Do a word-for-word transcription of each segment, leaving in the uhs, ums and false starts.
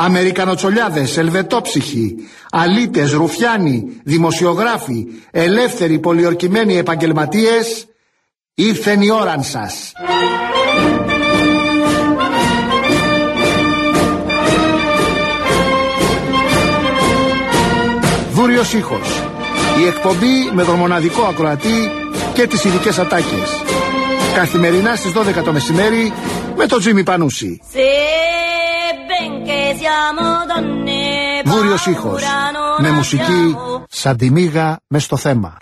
Αμερικανοτσολιάδες, ελβετόψυχοι, αλήτες, ρουφιάνοι, δημοσιογράφοι, ελεύθεροι πολιορκημένοι επαγγελματίες, ήρθεν η ώραν σας. Δούριος ήχος. Η εκπομπή με τον μοναδικό ακροατή και τις ειδικές ατάκες. Καθημερινά στις δώδεκα το μεσημέρι με τον Τζίμι Πανούση. Δούριος ήχος. Με μουσική σαν τη μύγα μες στο θέμα.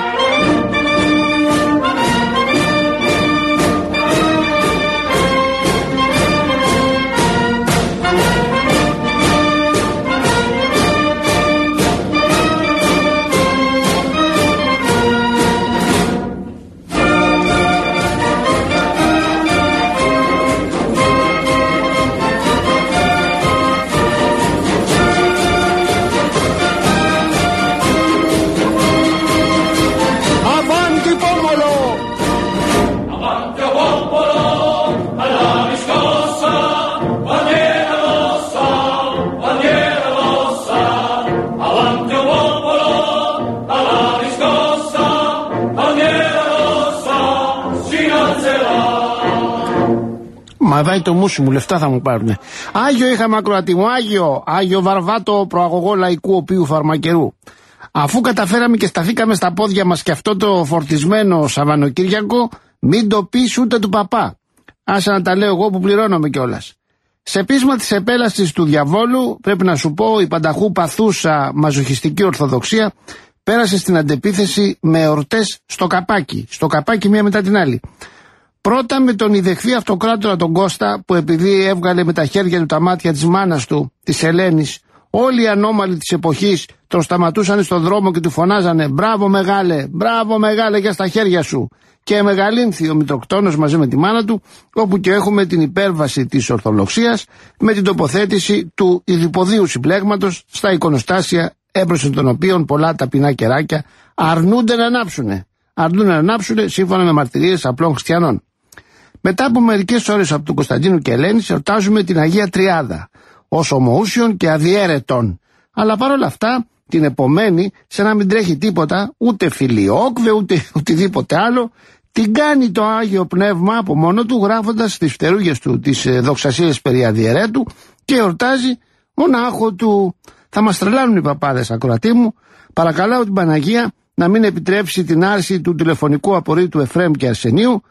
Μα βάει το μουσι μου, λεφτά θα μου πάρουνε. Άγιο είχαμε ακροατή μου, Άγιο, Άγιο Βαρβάτο, προαγωγό λαϊκού οποίου φαρμακερού. Αφού καταφέραμε και σταθήκαμε στα πόδια μας και αυτό το φορτισμένο Σαββανοκύριακο, μην το πεις ούτε του παπά. Άσε να τα λέω εγώ που πληρώνομαι κιόλας. Σε πείσμα της επέλασης του διαβόλου, πρέπει να σου πω, η πανταχού παθούσα μαζοχιστική ορθοδοξία πέρασε στην αντεπίθεση με εορτές στο καπάκι, στο καπάκι μία μετά την άλλη. Πρώτα με τον ιδεχθή αυτοκράτορα τον Κώστα, που επειδή έβγαλε με τα χέρια του τα μάτια της μάνας του, της Ελένης, όλοι οι ανώμαλοι της εποχής τον σταματούσαν στον δρόμο και του φωνάζανε «Μπράβο μεγάλε, μπράβο μεγάλε για στα χέρια σου». Και μεγαλύνθη ο Μητροκτόνος μαζί με τη μάνα του, όπου και έχουμε την υπέρβαση της Ορθοδοξίας με την τοποθέτηση του ιδιποδίου συμπλέγματος στα εικονοστάσια, έμπροσθεν των οποίων πολλά ταπεινά κεράκια αρνούνται να ανάψουνε. Αρνούν να ανάψουνε σύμφωνα με μαρτυρίες απλών χριστιανών. Μετά από μερικές ώρες από τον Κωνσταντίνο και Ελένη, εορτάζουμε την Αγία Τριάδα, ως ομοούσιον και αδιέρετον. Αλλά παρόλα αυτά, την επομένη, σε να μην τρέχει τίποτα, ούτε φιλιόκβε, ούτε οτιδήποτε άλλο, την κάνει το Άγιο Πνεύμα από μόνο του, γράφοντας στις φτερούγες του τις δοξασίες περί αδιαιρέτου και εορτάζει μονάχο του. Θα μας τρελάνουν οι παπάδες, ακροατή μου. Παρακαλάω την Παναγία να μην επιτρέψει την άρση του τηλεφωνικού απορρίτου Εφραίμ και Αρσενίου.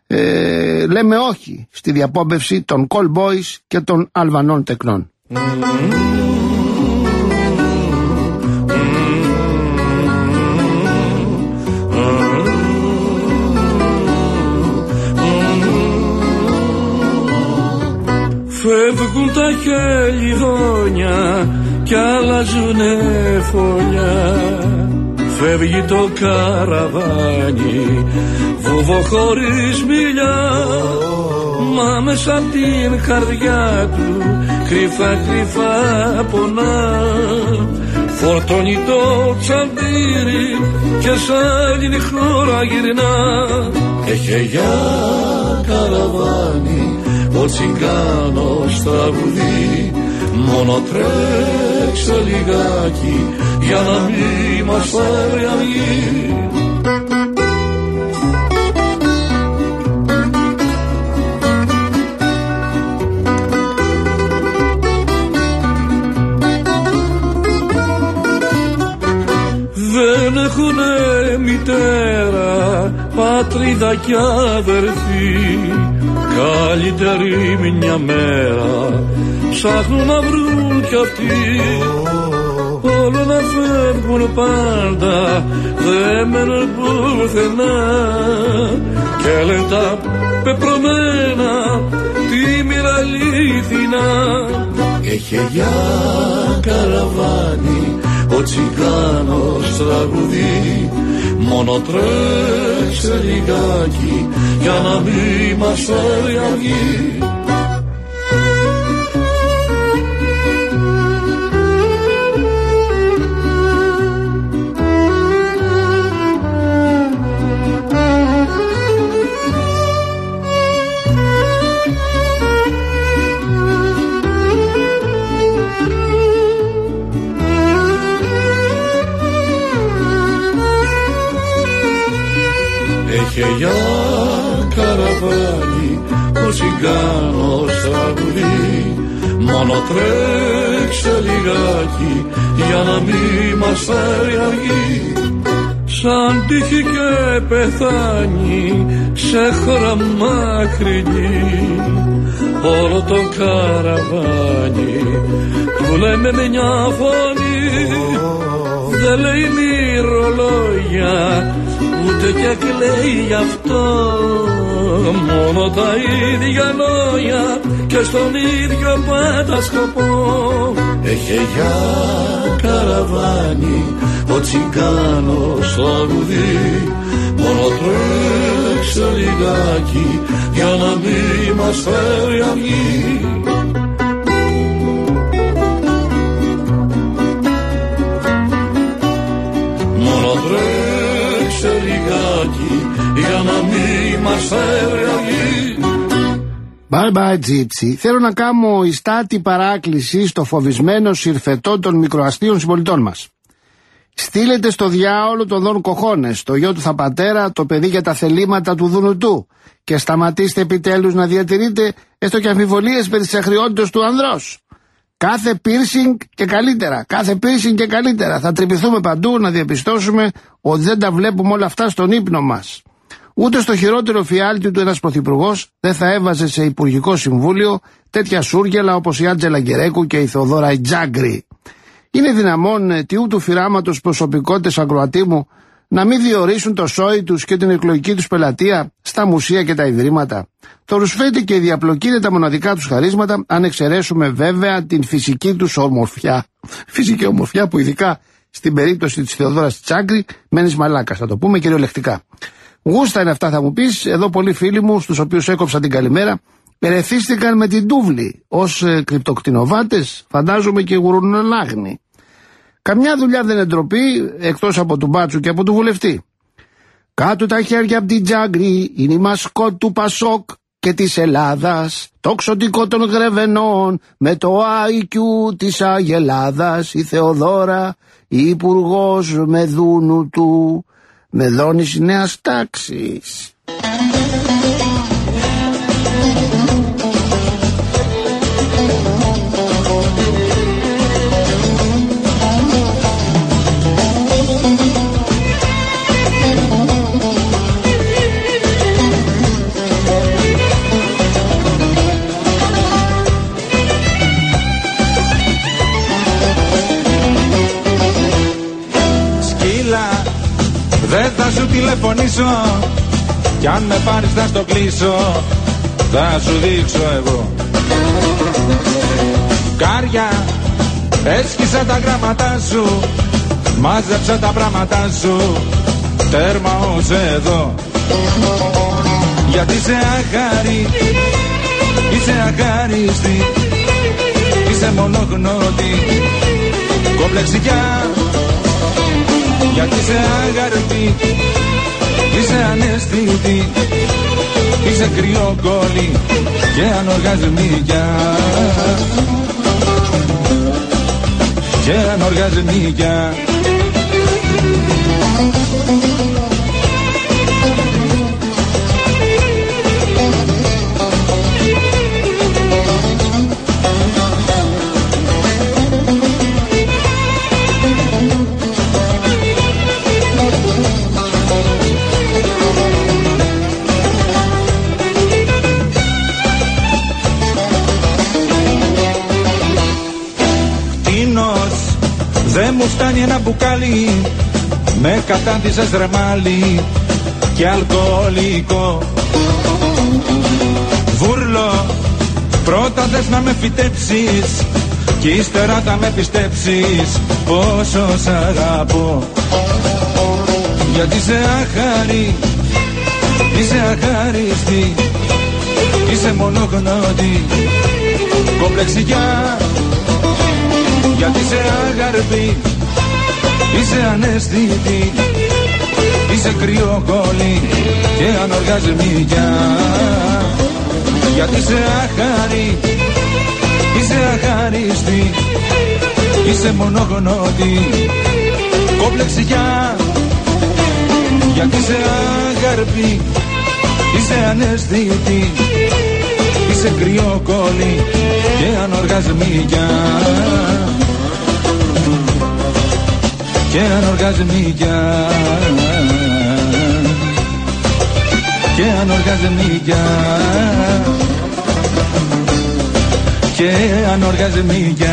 Ε, λέμε όχι στη διαπόμπευση των call boys και των Αλβανών τεκνών. Φεύγουν τα χελιδόνια κι αλλάζουνε φωλιά. Φεύγει το καραβάνι, βούβο χωρίς μιλιά. Μα μέσα απ' την καρδιά του κρυφά κρυφά πονά. Φορτώνει το τσαντήρι και σαν την χώρα γυρνά. Έχε για καραβάνι ο τσιγκάνος τραγουδεί. Μόνο τρέξε λιγάκι για να μην μας πάρει αυγή. Δεν έχουνε μητέρα, πατρίδα κι αδερφή. Καλύτερη μια μέρα ψάχνουν να βρουν κι αυτοί. Όλο να φεύγουν πάντα, δεν μένουν πουθενά. Και λένε τα πεπρωμένα τη μοίρα αλήθινα. Έχε για καραβάνι ο τσιγκάνος τραγουδεί. Μόνο τρέξε λιγάκι για να μην μας φέρει αυγή. για καραβάνι ο τσιγκάνος τραγουδεί. Μόνο τρέξε λιγάκι για να μη μας φέρει αργή. Σαν τύχει και πεθάνει σε χώρα μακρινή όλο το καραβάνι που λέμε με μια φωνή. Δεν λέει μυρολόγια ούτε και κλαίει γι' αυτό, μόνο τα ίδια λόγια και στον ίδιο πάντα σκοπό. Έχει για καραβάνι ο τσιγκάνος τραγουδεί. Μόνο τρέξε λιγάκι για να μη μας φέρει αργή. Μόνο τρέξε λιγάκι για να μη μας φέρει αργή. Bye bye Gypsy. Θέλω να κάνω ιστάτη παράκληση στο φοβισμένο συρφετό των μικροαστίων συμπολιτών μας. Στείλετε στο διάολο τον Δον Κοχώνες, το γιο του θα πατέρα, το παιδί για τα θελήματα του Δουνουτού, και σταματήστε επιτέλους να διατηρείτε έστω και αμφιβολίες περί της αχριότητας του ανδρός. Κάθε piercing και καλύτερα, κάθε piercing και καλύτερα. Θα τρυπηθούμε παντού να διαπιστώσουμε ότι δεν τα βλέπουμε όλα αυτά στον ύπνο μας. Ούτε στο χειρότερο φιάλτη του ένας πρωθυπουργός δεν θα έβαζε σε υπουργικό συμβούλιο τέτοια σούργελα όπως η Άντζελα Γκερέκου και η Θεοδόρα Ιτζάγκρη. Είναι δυναμόν τιού του φυράματος προσωπικότητες ακροατήμου να μην διορίσουν το σόι τους και την εκλογική τους πελατεία στα μουσεία και τα ιδρύματα. Το ρουσφέτη και η διαπλοκή είναι τα μοναδικά τους χαρίσματα, αν εξαιρέσουμε βέβαια την φυσική τους ομορφιά. Φυσική ομορφιά που ειδικά στην περίπτωση της Θεοδόρας Ιτζάγκρη μένεις μαλάκας, θα το πούμε κυριολεκτικά. Γούστα είναι αυτά θα μου πεις, εδώ πολλοί φίλοι μου στους οποίους έκοψα την καλημέρα ερεθίστηκαν με την τούβλη ως ε, κρυπτοκτηνοβάτες, φαντάζομαι και γουρουνολάγνοι. Καμιά δουλειά δεν είναι ντροπή εκτός από του μπάτσου και από του βουλευτή. Κάτω τα χέρια από την Τζάγκρη, είναι η μασκότ του Πασόκ και της Ελλάδας, το ξωτικό των Γρεβενών με το άι κιου της Αγελάδας, η Θεοδόρα, η υπουργός με δούνου του, με δόνηση νέας τάξης. Δεν θα σου τηλεφωνήσω κι αν με πάρεις θα στο κλείσω, θα σου δείξω εγώ. Κάρια, έσκυσα τα γράμματά σου, μάζεψα τα πράγματα σου, τέρμα ως εδώ. Γιατί είσαι αχάρη, είσαι αχάριστη, είσαι μονογνώτη, κομπλεξικιά. Γιατί είσαι άγαρτη, είσαι αναίσθητη, είσαι κρυοκόλλη και ανοργασμίκια. Και ανοργασμίκια. Δεν μου φτάνει ένα μπουκάλι, με κατάντησες ρεμάλι και αλκοολικό. Βούρλο, πρώτα θες να με φυτέψεις κι ύστερα θα με πιστέψεις πόσο σ' αγαπώ. Γιατί είσαι αχάρη, είσαι αχάριστη, είσαι μονογνώτη, κομπλεξικιά. Γιατί είσαι άγαρτη, είσαι αναίσθητη, είσαι κρυοκόλλη και ανοργασμίκια. Γιατί είσαι αχάρη, είσαι αχάριστη, είσαι μονογνώτη, κομπλεξικιά. Γιατί είσαι άγαρτη, είσαι αναισθητή, είσαι κρυοκόλλη και ανοργασμίκια, και ανοργασμίκια, και ανοργασμίκια, και ανοργασμίκια.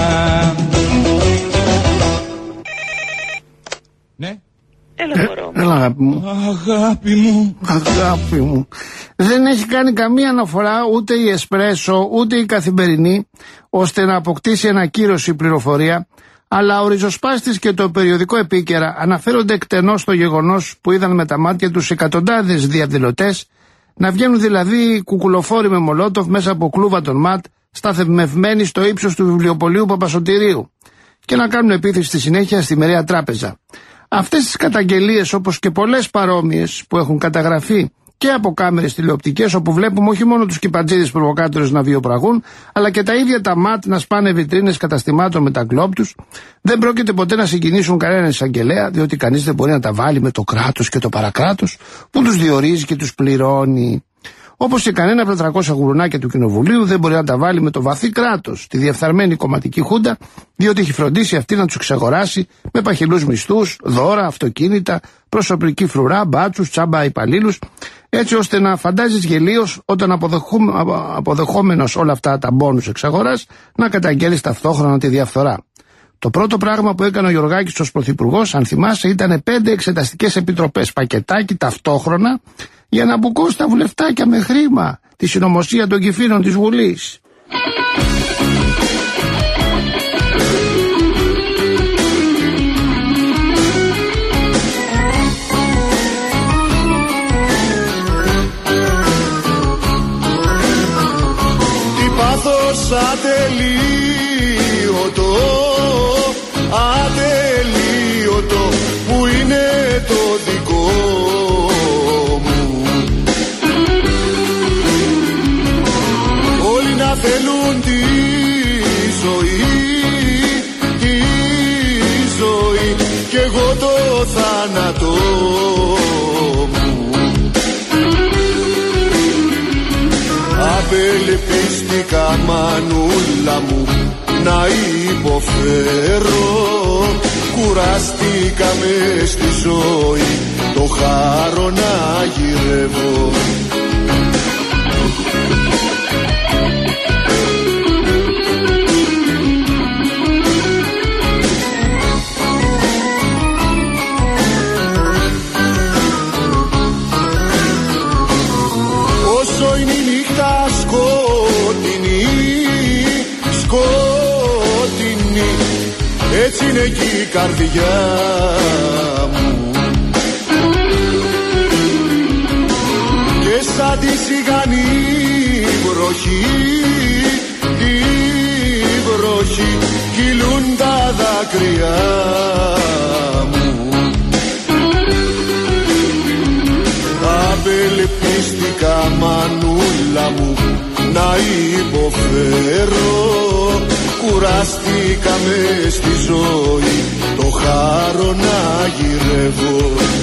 Ναι. Έλα, μωρό. Έλα, αγάπη μου. Αγάπη μου. Αγάπη μου. Δεν έχει κάνει καμία αναφορά ούτε η Εσπρέσο ούτε η Καθημερινή ώστε να αποκτήσει ένα κύρος η πληροφορία, αλλά ο ριζοσπάστης και το περιοδικό Επίκαιρα αναφέρονται εκτενώς στο γεγονός που είδαν με τα μάτια τους εκατοντάδες διαδηλωτές να βγαίνουν δηλαδή κουκουλοφόροι με μολότοφ μέσα από κλούβα των ΜΑΤ σταθμευμένοι στο ύψος του βιβλιοπωλείου Παπασωτηρίου και να κάνουν επίθεση στη συνέχεια στη Μεραία Τράπεζα. Αυτές τις καταγγελίες, όπως και πολλές παρόμοιες που έχουν καταγραφεί και από κάμερες τηλεοπτικές, όπου βλέπουμε όχι μόνο τους κυπατζίδες προβοκάτορες να βιοπραγούν, αλλά και τα ίδια τα ΜΑΤ να σπάνε βιτρίνες καταστημάτων με τα γκλόπ τους, δεν πρόκειται ποτέ να συγκινήσουν κανέναν εισαγγελέα, διότι κανείς δεν μπορεί να τα βάλει με το κράτος και το παρακράτος που τους διορίζει και τους πληρώνει. Όπως και κανένα από τα τριακόσια γουρουνάκια του Κοινοβουλίου δεν μπορεί να τα βάλει με το βαθύ κράτος, τη διεφθαρμένη κομματική χούντα, διότι έχει φροντίσει αυτή να τους εξαγοράσει με παχυλούς μισθούς, δώρα, αυτοκίνητα, προσωπική φρουρά, μπάτσους, τσάμπα υπαλλήλους, έτσι ώστε να φαντάζεις γελίος όταν αποδεχόμενος όλα αυτά τα μπόνους εξαγοράς να καταγγέλεις ταυτόχρονα τη διαφθορά. Το πρώτο πράγμα που έκανε ο Γιωργάκης ως πρωθυπουργός, αν θυμάσαι, ήταν πέντε εξεταστικές επιτροπές, πακετάκι ταυτόχρονα, για να μπουκώσει τα βουλευτάκια με χρήμα τη συνωμοσία των κυφήνων της Βουλής. Τι πάθος ατελείωτο, ατελείωτο που είναι το δικό μου. Όλοι να θέλουν τη ζωή, τη ζωή κι εγώ το θάνατο μου. Απελπίστηκα μανούλα μου να υποφέρω, κουράστηκα μες στη ζωή το χάρο να γυρεύω. Όσο είναι η νύχτα σκότεινη, σκότεινη, έτσι είναι και η καρδιά μου. Και σαν τη σιγανή βροχή, τη βροχή, κυλούν τα δάκρυα μου. Απελπίστηκα μανούλα μου να υποφέρω, κουράστηκα μες στη ζωή το χάρο να γυρεύω.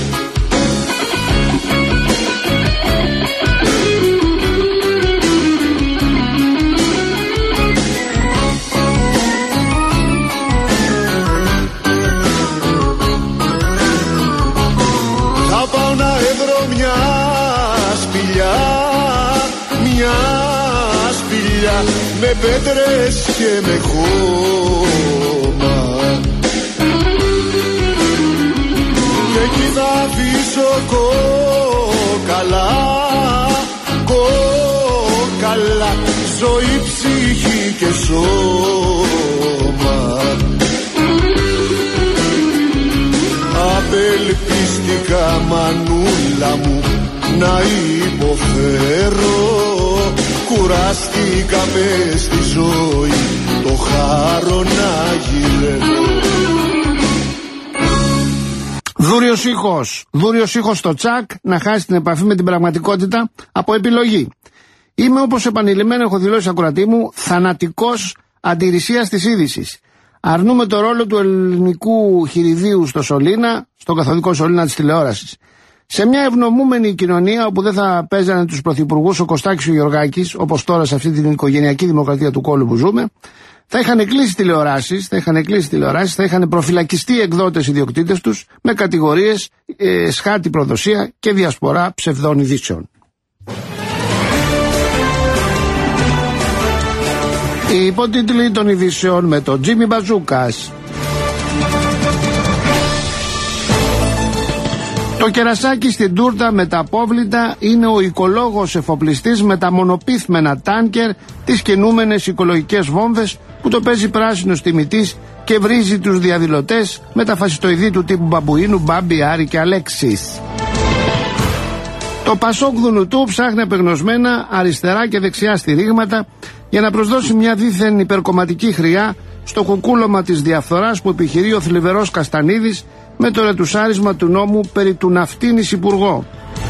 Θα πάω να έβρω μια σπηλιά, μια σπηλιά με πέτρες και με χώμα, και εκεί θα αφήσω κόκαλα, κόκαλα, ζωή, ψυχή και σώμα. Απελπίστηκα μανούλα μου να υποφέρω, κουράστηκα μες στη ζωή το χάρο να γυρεύω. Δούριος ήχος, δούριος ήχος στο τσακ, να χάσει την επαφή με την πραγματικότητα από επιλογή. Είμαι, όπως επανειλημμένα έχω δηλώσει ακροατή μου, θανατικός αντιρρησίας της είδησης. Αρνούμε το ρόλο του ελληνικού χειριδίου στο σωλήνα, στο καθοδικό σωλήνα της τηλεόρασης. Σε μια ευνομούμενη κοινωνία όπου δεν θα παίζανε τους πρωθυπουργούς ο Κωστάκης και ο Γιωργάκης, όπως τώρα σε αυτή την οικογενειακή δημοκρατία του κόλου που ζούμε, θα είχαν κλείσει τηλεοράσεις, θα είχαν κλείσει τηλεοράσεις, θα είχαν προφυλακιστεί εκδότες ιδιοκτήτες τους με κατηγορίες ε, σχάτη προδοσία και διασπορά ψευδών ειδήσεων. Οι υπότιτλοι των ειδήσεων με τον Τζίμι Μπαζούκας. Το κερασάκι στην τούρτα με τα απόβλητα είναι ο οικολόγος εφοπλιστής με τα μονοπίθμενα τάνκερ, τις κινούμενες οικολογικές βόμβες που το παίζει πράσινος τιμητής και βρίζει τους διαδηλωτές με τα φασιστοειδή του τύπου Μπαμπουίνου, Μπάμπη, Άρη και Αλέξης. Το Πασόκ Δουνουτού ψάχνει απεγνωσμένα αριστερά και δεξιά στηρίγματα για να προσδώσει μια δίθεν υπερκομματική χρειά στο κουκούλωμα της διαφθοράς που επιχειρεί ο θλιβερός Καστανίδης με το ρετουσάρισμα του νόμου περί του ναυτίνης υπουργό.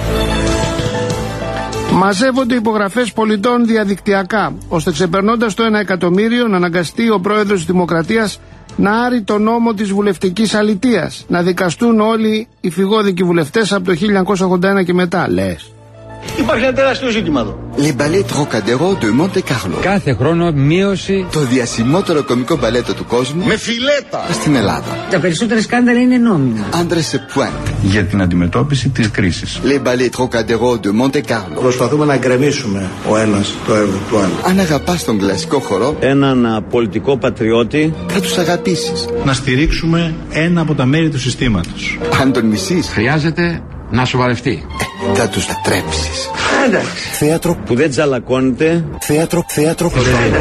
Μαζεύονται υπογραφές πολιτών διαδικτυακά, ώστε ξεπερνώντας το ένα εκατομμύριο να αναγκαστεί ο πρόεδρος της Δημοκρατίας να άρει το νόμο της βουλευτικής αλητείας, να δικαστούν όλοι οι φυγόδικοι βουλευτές από το χίλια εννιακόσια ογδόντα ένα και μετά, λες. Υπάρχει ένα τεράστιο ζήτημα εδώ. Les ballets Trocadéro de Monte Carlo. Κάθε χρόνο μείωση. Το διασημότερο κομικό μπαλέτο του κόσμου. Με φιλέτα. Στην Ελλάδα. Τα περισσότερα σκάνδαλα είναι νόμιμα. Άντρες σε pointe. Για την αντιμετώπιση της κρίσης. Les ballets Trocadéro de Monte Carlo. Προσπαθούμε να γκρεμίσουμε ο ένας το έργο του άλλου. Αν αγαπάς τον κλασικό χορό, έναν πολιτικό πατριώτη, θα τους αγαπήσεις. Να στηρίξουμε ένα από τα μέρη του συστήματος. Αν τον μισείς, Χρειάζεται να σοβαρευτεί. Ε, θα τους λατρέψεις. Εντάξει. Θέατρο που δεν τζαλακώνεται. Θέατρο, θέατρο.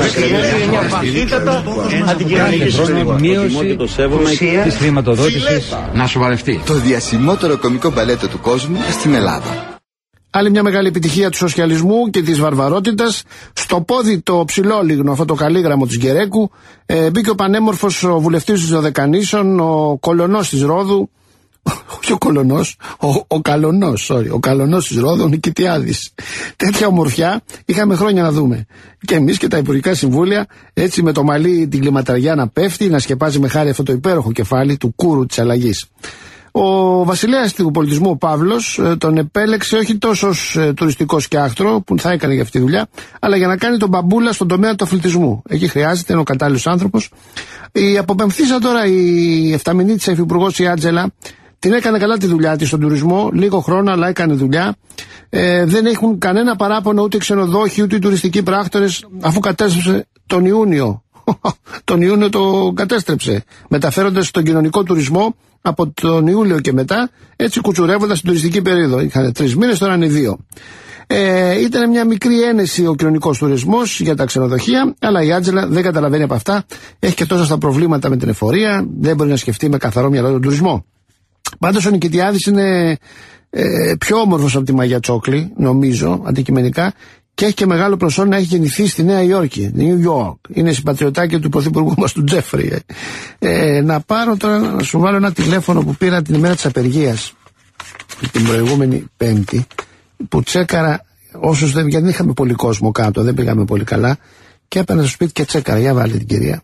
Μείωση της χρηματοδότησης να σοβαρευτεί. Το διασημότερο κομικό μπαλέτο του κόσμου στην Ελλάδα. Άλλη μια μεγάλη επιτυχία του σοσιαλισμού και της βαρβαρότητας. Στο πόδι το ψηλόλιγνο, αυτό το καλήγραμμο της Γκερέκου, ε, μπήκε ο πανέμορφος ο βουλευτής της Δωδεκανήσων, ο κολονός της Ρόδου. Όχι ο κολονός, ο, ο καλονός, sorry, ο καλονός της Ρόδου, ο Νικητιάδης. Τέτοια ομορφιά είχαμε χρόνια να δούμε. Και εμείς και τα υπουργικά συμβούλια, έτσι με το μαλλί την κλιματαριά να πέφτει, να σκεπάζει με χάρη αυτό το υπέροχο κεφάλι του κούρου της αλλαγής. Ο βασιλέας του πολιτισμού, ο Παύλος, τον επέλεξε όχι τόσο ως ε, τουριστικό σκιάχτρο που θα έκανε για αυτή τη δουλειά, αλλά για να κάνει τον μπαμπούλα στον τομέα του αθλητισμού. Εκεί χρειάζεται, είναι ο κατάλληλος άνθρωπος. Η αποπεμφθήσα τώρα, η εφταμινήτησα υφυπουργός η Άντζελα, την έκανε καλά τη δουλειά της στον τουρισμό, λίγο χρόνο, αλλά έκανε δουλειά. Ε, δεν έχουν κανένα παράπονο ούτε οι ξενοδόχοι ούτε οι τουριστικοί πράκτορες, αφού κατέστρεψε τον Ιούνιο. τον Ιούνιο το κατέστρεψε, μεταφέροντας τον κοινωνικό τουρισμό από τον Ιούλιο και μετά, έτσι κουτσουρεύοντας την τουριστική περίοδο. Είχαν τρεις μήνες, τώρα είναι δύο. Ε, ήταν μια μικρή ένεση ο κοινωνικός τουρισμός για τα ξενοδοχεία, αλλά η Άντζελα δεν καταλαβαίνει από αυτά. Έχει και τόσα στα προβλήματα με την εφορία, δεν μπορεί να σκεφτεί με καθαρό μυαλό τον τουρισμό. Πάντως ο Νικητιάδης είναι ε, πιο όμορφος από τη Μαγιά Τσόκλη, νομίζω, αντικειμενικά, και έχει και μεγάλο προσόν να έχει γεννηθεί στη Νέα Υόρκη, New York. Είναι συμπατριωτάκι του πρωθυπουργού μας του Τζέφρι. Ε. Ε, να πάρω τώρα να σου βάλω ένα τηλέφωνο που πήρα την ημέρα της απεργίας, την προηγούμενη Πέμπτη, που τσέκαρα όσους δεν, γιατί δεν είχαμε πολύ κόσμο κάτω, δεν πήγαμε πολύ καλά, και έπαιρνα στο σπίτι και τσέκαρα. Για βάλε την κυρία.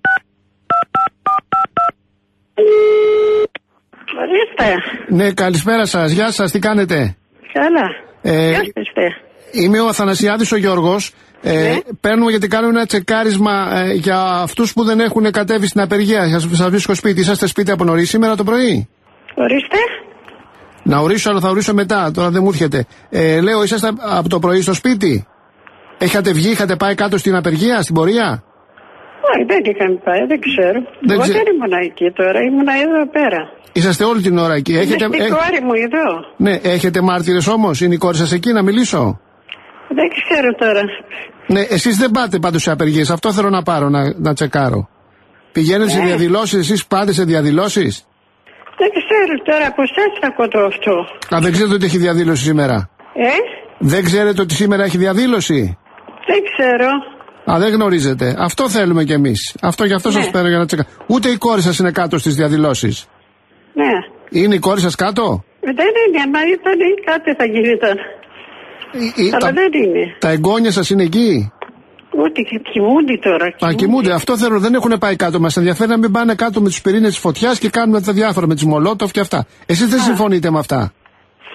Ορίστε. Ναι, καλησπέρα σας. Γεια σας, τι κάνετε? Καλά. Ε, Γεια σας. Είμαι ο Αθανασιάδης ο Γιώργος. Ε, ναι. Παίρνουμε γιατί κάνουμε ένα τσεκάρισμα ε, για αυτούς που δεν έχουν κατέβει στην απεργία. Σας, σας βρίσκω σπίτι. Είσαστε σπίτι από νωρίς σήμερα το πρωί? Ορίστε. Να ορίσω, αλλά θα ορίσω μετά. Τώρα δεν μου έρχεται. Ε, λέω, είσαστε από το πρωί στο σπίτι? Έχετε βγει, είχατε πάει κάτω στην απεργία, στην πορεία? Όχι, δεν είχαμε πάει, δεν ξέρω. Δεν Εγώ ξε... δεν ήμουν εκεί τώρα, ήμουν εδώ πέρα. Είσαστε όλη την ώρα εκεί. Έχετε... Είναι η κόρη μου εδώ. Ναι, έχετε μάρτυρες όμως? Είναι η κόρη σας εκεί, να μιλήσω? Δεν ξέρω τώρα. Ναι, εσείς δεν πάτε πάντως σε απεργίες. Αυτό θέλω να πάρω, να, να τσεκάρω. Πηγαίνετε ναι. σε διαδηλώσεις, εσείς πάτε σε διαδηλώσεις? Δεν ξέρω τώρα, από εσάς ακούω το αυτό. Α, δεν ξέρετε ότι έχει διαδήλωση σήμερα? Ε? Δεν ξέρετε ότι σήμερα έχει διαδήλωση? Δεν ξέρω. Α, δεν γνωρίζετε. Αυτό θέλουμε κι εμείς. Αυτό γι' αυτό ναι. σας παίρνω για να τσεκάρω. Ούτε η κόρη σας είναι κάτω στις διαδηλώσεις? Ναι. Είναι η κόρη σας κάτω? Δεν είναι, μα ήταν κάτι θα γίνει τώρα. Αλλά τα, δεν είναι. Τα εγγόνια σας είναι εκεί? Ούτε κοιμούνται τώρα. Α, κοιμούνται. Αυτό θέλω, δεν έχουν πάει κάτω. Μας ενδιαφέρει να μην πάνε κάτω με τους πυρήνες της φωτιάς και κάνουμε τα διάφορα με τις Μολότοφ και αυτά. Εσείς δεν Α. συμφωνείτε με αυτά?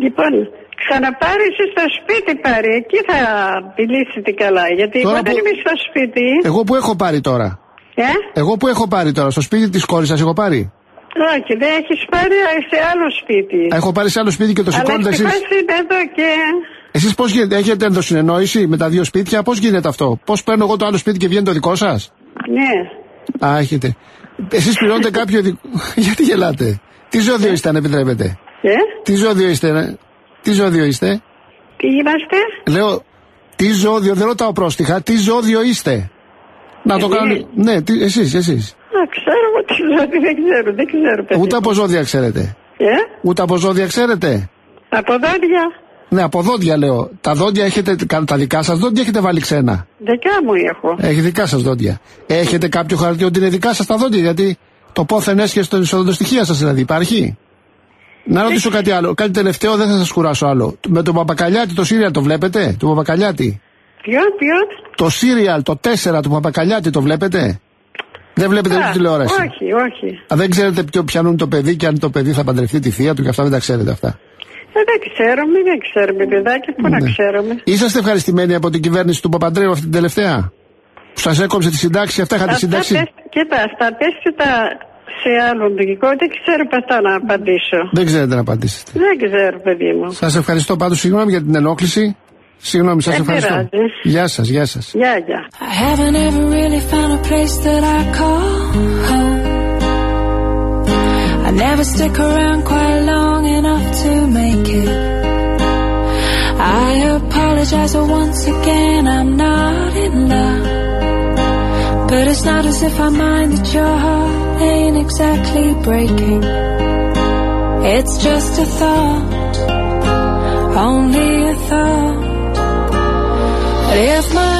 Λοιπόν, ξαναπάρει στο σπίτι πάρει. Εκεί θα μιλήσετε καλά. Γιατί τώρα εγώ δεν που... είμαι στο σπίτι. Εγώ που έχω πάρει τώρα. Ε? Εγώ που έχω πάρει τώρα. Στο σπίτι της κόρης σας έχω πάρει. Όχι, δεν έχεις πάρει σε άλλο σπίτι. Έχω πάρει σε άλλο σπίτι και το σηκώνετε εσείς. Αλλά είναι εδώ και... Εσείς πώς γίνεται, έχετε ενδοσυνεννόηση με τα δύο σπίτια, πώς γίνεται αυτό? Πώς παίρνω εγώ το άλλο σπίτι και βγαίνει το δικό σας? Ναι. Α, έχετε. Εσείς πληρώνετε κάποιο δικό... Γιατί γελάτε? Τι ζώδιο είστε, αν επιτρέπετε? Ε? Τι ζώδιο είστε, τι ζώδιο είστε? Τι είμαστε? Λέω, τι ζώδιο, δεν ρωτάω πρόστιχα, τι ζώδιο είστε? Να το κάνω. Ναι, τι, εσείς, εσείς. Α, ξέρω εγώ τι ζώδιο, δεν ξέρω, δεν ξέρω. Παιδί. Ούτε από ζώδια ξέρετε. Ε? Ούτε από ζώδια ξέρετε. Από δόντια. Ναι, από δόντια λέω. Τα δόντια έχετε, τα δικά σας δόντια έχετε βάλει ξένα? Δικά μου έχω. Έχει δικά σας δόντια. Έχετε κάποιο χαρτί ότι είναι δικά σας τα δόντια? Γιατί το πόθεν έσχε στο ισοδοντοστοιχεία σας δηλαδή υπάρχει? Να ρωτήσω κάτι άλλο, κάτι τελευταίο, δεν θα σας κουράσω άλλο. Με τον Παπακαλιάτη το σύριαλ το βλέπετε? Τον Παπακαλιάτη. Ποιο, ποιο? Το σύριαλ, το τέσσερα του Παπακαλιάτη το βλέπετε? Δεν βλέπετε την τηλεόραση? Όχι, όχι. Α, δεν ξέρετε ποιο πιάνουν το παιδί και αν το παιδί θα παντρευτεί τη θεία του και αυτά δεν τα ξέρετε αυτά? Ε, δεν ξέρουμε, δεν ξέρουμε παιδάκι, πού ναι. να ξέρουμε. Είσαστε ευχαριστημένοι από την κυβέρνηση του Παπαντρέου αυτή την τελευταία? Που σας έκοψε τη συντάξη, αυτά είχατε συντάξει? Κοίτα, στα πέστε σε άλλον δικό, δεν ξέρω πατά να απαντήσω. Δεν ξέρετε να απαντήσετε? Δεν ξέρω, παιδί μου. Σας ευχαριστώ πάντως, συγγνώμη για την ενόχληση. Συγγνώμη, σας ευχαριστώ. Πειράζει. Γεια σας, γεια σας. Γεια, γεια. I haven't ever really found a place that I call home. I never stick around quite long enough to make it. I apologize for once again, I'm not in love. But it's not as if I mind that your heart ain't exactly breaking. It's just a thought, only a thought. But if my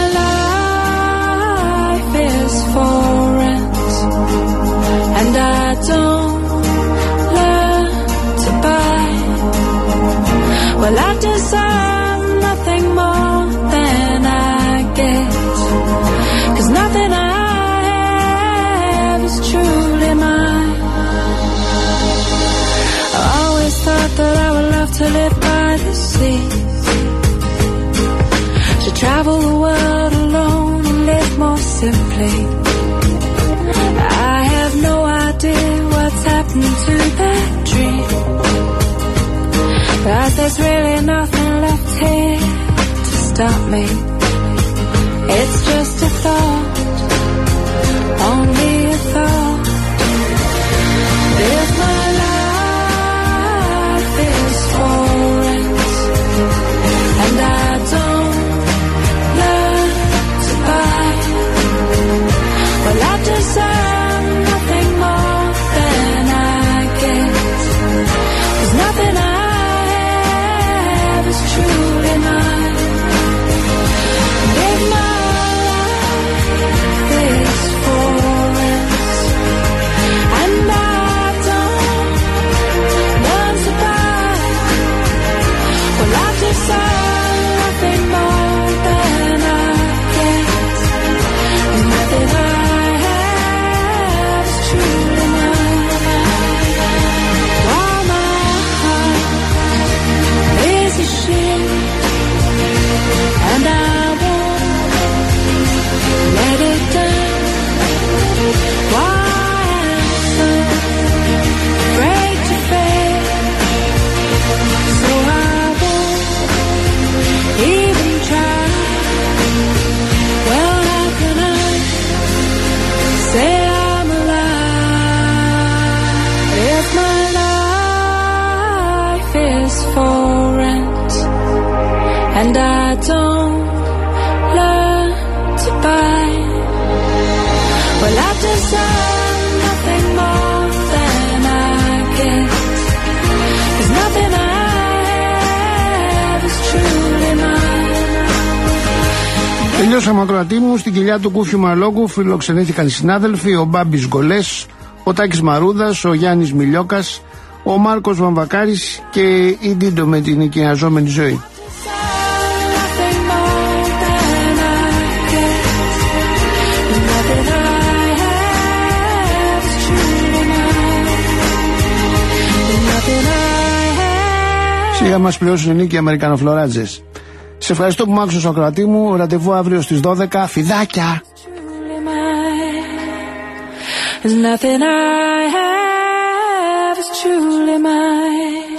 life is for rent and I don't learn to buy, well I deserve nothing more than I get. 'Cause nothing I have is truly mine. I always thought that I would love to live by the sea, to travel the world alone and live more simply. I have no idea what's happened to that dream, but there's really nothing left here to stop me. It's just a thought, only a thought. If my life is for rent and I don't learn to buy, well I deserve nothing more than I get. 'Cause nothing I have is truly mine. And if my and I don't learn to buy, well I deserve nothing more than I get. 'Cause nothing I have is truly mine. Τελειώσαμε ακροατή μου, στην κοιλιά του Κούφιου Μαλόκου φιλοξενήθηκαν οι συνάδελφοι, ο Μπάμπης Γκολές, ο Τάκης Μαρούδας, ο Γιάννης Μιλιόκας, ο Μάρκος Βαμβακάρης και η Ντίντο με την οικειαζόμενη ζωή. Σιγά μας πληρώσουν οι νίκοι Αμερικανοφλωράτζες. Σε ευχαριστώ που μ' άκουσες, ακροατή μου. Ραντεβού αύριο στις δώδεκα. Φιδάκια! There's nothing I have is truly mine.